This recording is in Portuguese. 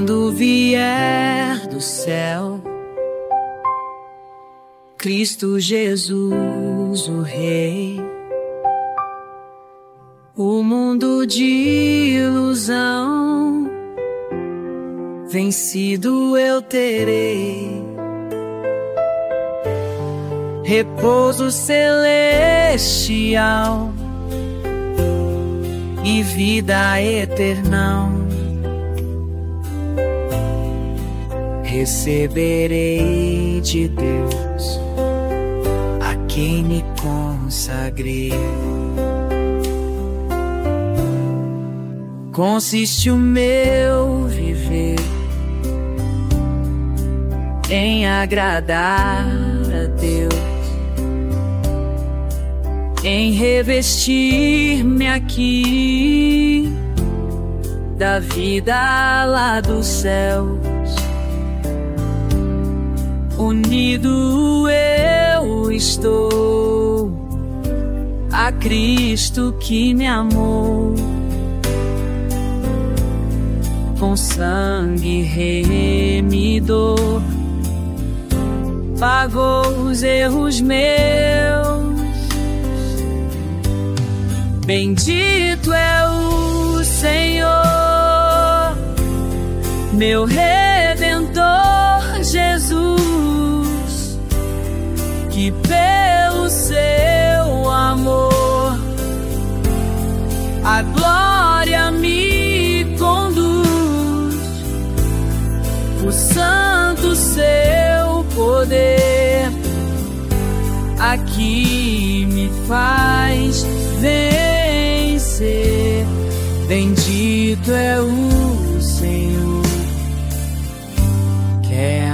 Quando vier do céu, Cristo Jesus, o Rei, o mundo de ilusão vencido eu terei, repouso celestial e vida eterna receberei de Deus, a quem me consagrei. Consiste o meu viver em agradar a Deus, em revestir-me aqui da vida lá dos céus. Unido eu estou a Cristo que me amou, com sangue remidor, pagou os erros meus. Bendito é o Senhor, meu Redentor Jesus, que pelo seu amor a glória me conduz. O santo seu poder aqui me faz vencer. Bendito é o Senhor, que é